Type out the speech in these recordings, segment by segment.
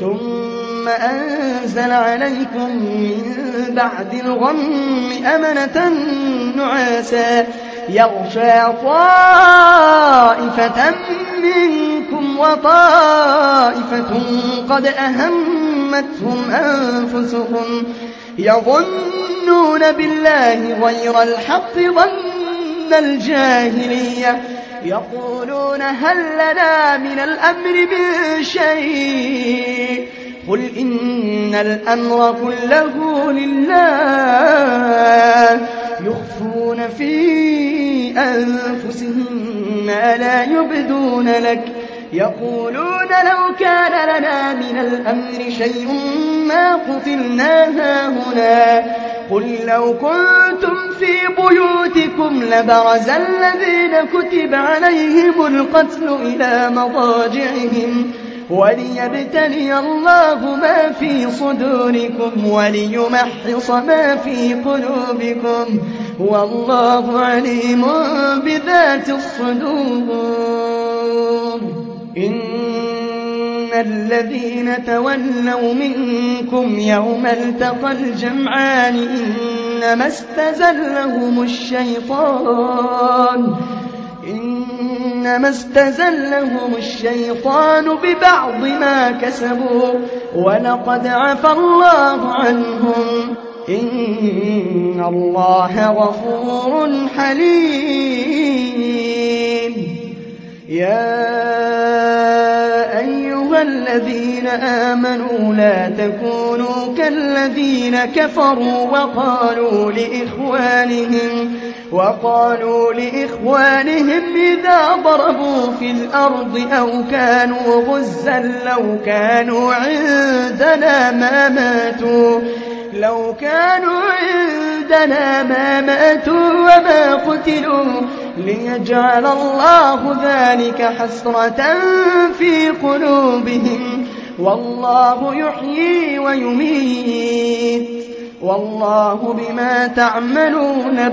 ثم أنزل عليكم من بعد الغم أمنة نعاسا يغشى طائفة منكم وطائفة قد أهمتهم أنفسهم يظنون بالله غير الحق ظن الجاهلية يقولون هل لنا من الأمر من شيء قل إن الأمر كله لله يخفون في أنفسهم ما لا يبدون لك يقولون لو كان لنا من الأمر شيء ما قتلنا هاهنا قل لو كنتم في بيوتكم لبرز الذين كتب عليهم القتل إلى مضاجعهم وليبتلي الله ما في صدوركم وليمحص ما في قلوبكم والله عليم بذات الصدور إن الذين تولوا منكم يوم التقى الجمعان إنما استزلهم الشيطان ببعض ما كسبوا ولقد عفى الله عنهم إن الله غفور حليم يا أيها الذين آمنوا لا تكونوا كالذين كفروا وقالوا لإخوانهم إذا ضربوا في الأرض أو كانوا غزا لو كانوا عندنا ما ماتوا وما قتلوا ليجعل الله ذلك حسرة في قلوبهم والله يحيي ويميت والله بما تعملون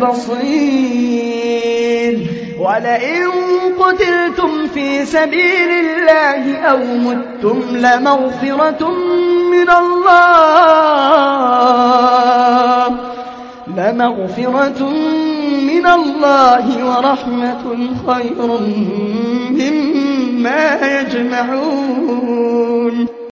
بصير ولئن قتلتم في سبيل الله أو متم لمغفرة من الله ورحمة خير مما يجمعون